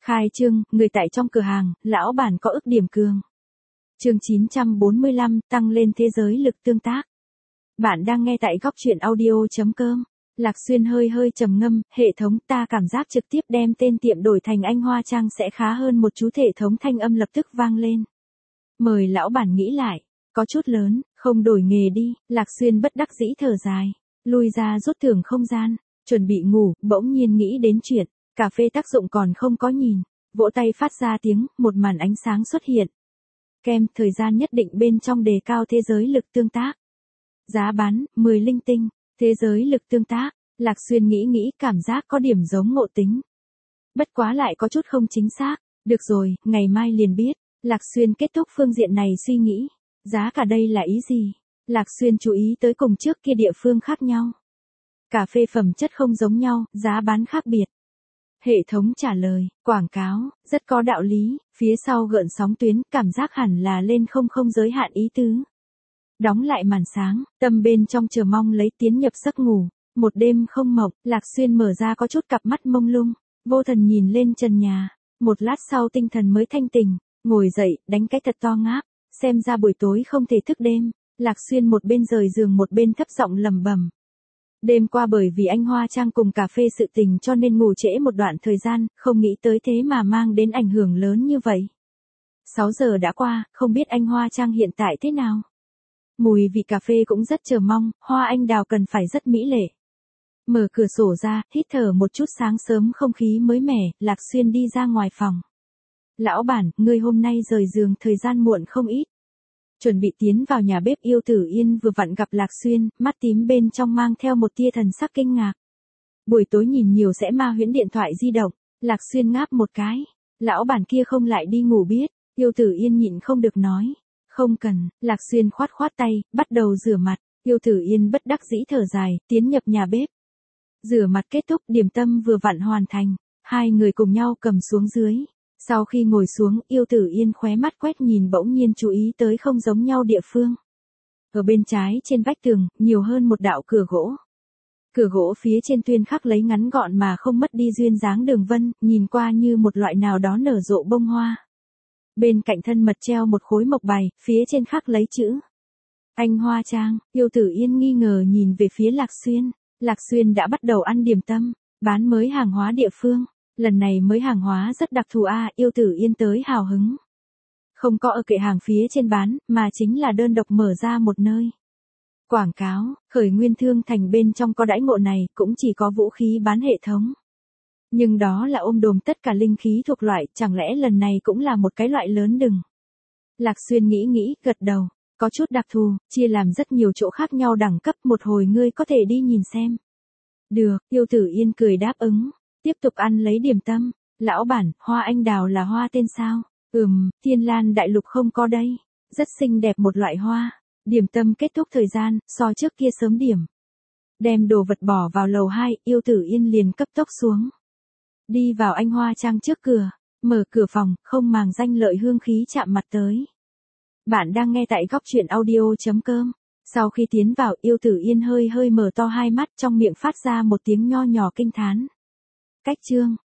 Khai trương, người tại trong cửa hàng, lão bản có ức điểm cường. Chương 945, tăng lên thế giới lực tương tác. Bạn đang nghe tại góc truyện audio.com. Lạc Xuyên hơi trầm ngâm, hệ thống ta cảm giác trực tiếp đem tên tiệm đổi thành Anh Hoa Trang sẽ khá hơn một chút. Hệ thống thanh âm lập tức vang lên. Mời lão bản nghĩ lại, có chút lớn, không đổi nghề đi. Lạc Xuyên bất đắc dĩ thở dài, lui ra rút thưởng không gian, chuẩn bị ngủ, bỗng nhiên nghĩ đến chuyện, cà phê tác dụng còn không có nhìn, vỗ tay phát ra tiếng, một màn ánh sáng xuất hiện. Kem thời gian nhất định bên trong đề cao thế giới lực tương tác. Giá bán, 10 linh tinh, thế giới lực tương tác. Lạc Xuyên nghĩ cảm giác có điểm giống ngộ tính. Bất quá lại có chút không chính xác. Được rồi, ngày mai liền biết. Lạc Xuyên kết thúc phương diện này suy nghĩ. Giá cả đây là ý gì? Lạc Xuyên chú ý tới cùng trước kia địa phương khác nhau. Cà phê phẩm chất không giống nhau, giá bán khác biệt. Hệ thống trả lời, quảng cáo, rất có đạo lý, phía sau gợn sóng tuyến, cảm giác hẳn là lên không giới hạn ý tứ. Đóng lại màn sáng, tâm bên trong chờ mong lấy tiến nhập giấc ngủ, một đêm không mộng, Lạc Xuyên mở ra có chút cặp mắt mông lung, vô thần nhìn lên trần nhà, một lát sau tinh thần mới thanh tỉnh, ngồi dậy, đánh cái thật to ngáp, xem ra buổi tối không thể thức đêm, Lạc Xuyên một bên rời giường một bên thấp giọng lẩm bẩm. Đêm qua bởi vì Anh Hoa Trang cùng cà phê sự tình cho nên ngủ trễ một đoạn thời gian, không nghĩ tới thế mà mang đến ảnh hưởng lớn như vậy. 6 giờ đã qua, không biết Anh Hoa Trang hiện tại thế nào. Mùi vị cà phê cũng rất chờ mong, hoa anh đào cần phải rất mỹ lệ. Mở cửa sổ ra, hít thở một chút sáng sớm không khí mới mẻ, Lạc Xuyên đi ra ngoài phòng. Lão bản, ngươi hôm nay rời giường thời gian muộn không ít. Chuẩn bị tiến vào nhà bếp Yêu Tử Yên vừa vặn gặp Lạc Xuyên, mắt tím bên trong mang theo một tia thần sắc kinh ngạc. Buổi tối nhìn nhiều sẽ ma huyễn điện thoại di động, Lạc Xuyên ngáp một cái. Lão bản kia không lại đi ngủ biết, Yêu Tử Yên nhịn không được nói. Không cần, Lạc Xuyên khoát tay, bắt đầu rửa mặt, Yêu Tử Yên bất đắc dĩ thở dài, tiến nhập nhà bếp. Rửa mặt kết thúc, điểm tâm vừa vặn hoàn thành, hai người cùng nhau cầm xuống dưới. Sau khi ngồi xuống, Yêu Tử Yên khóe mắt quét nhìn bỗng nhiên chú ý tới không giống nhau địa phương. Ở bên trái trên vách tường, nhiều hơn một đạo cửa gỗ. Cửa gỗ phía trên tuyên khắc lấy ngắn gọn mà không mất đi duyên dáng đường vân, nhìn qua như một loại nào đó nở rộ bông hoa. Bên cạnh thân mật treo một khối mộc bài, phía trên khắc lấy chữ Anh Hoa Trang. Yêu Tử Yên nghi ngờ nhìn về phía Lạc Xuyên. Lạc Xuyên đã bắt đầu ăn điểm tâm, bán mới hàng hóa địa phương. Lần này mới hàng hóa rất đặc thù Yêu Tử Yên tới hào hứng. Không có ở kệ hàng phía trên bán, mà chính là đơn độc mở ra một nơi. Quảng cáo, khởi nguyên thương thành bên trong có đãi ngộ này, cũng chỉ có vũ khí bán hệ thống. Nhưng đó là ôm đồm tất cả linh khí thuộc loại, chẳng lẽ lần này cũng là một cái loại lớn đừng. Lạc Xuyên nghĩ, gật đầu, có chút đặc thù, chia làm rất nhiều chỗ khác nhau đẳng cấp, một hồi ngươi có thể đi nhìn xem. Được, Yêu Tử Yên cười đáp ứng. Tiếp tục ăn lấy điểm tâm. Lão bản, hoa anh đào là hoa tên sao? Thiên Lan đại lục không có đây. Rất xinh đẹp một loại hoa. Điểm tâm kết thúc thời gian, so trước kia sớm điểm. Đem đồ vật bỏ vào lầu 2, Yêu Tử Yên liền cấp tốc xuống. Đi vào Anh Hoa Trang trước cửa. Mở cửa phòng, không màng danh lợi hương khí chạm mặt tới. Bạn đang nghe tại góc truyện audio.com. Sau khi tiến vào, Yêu Tử Yên hơi mở to hai mắt, trong miệng phát ra một tiếng nho nhỏ kinh thán. Cách chương,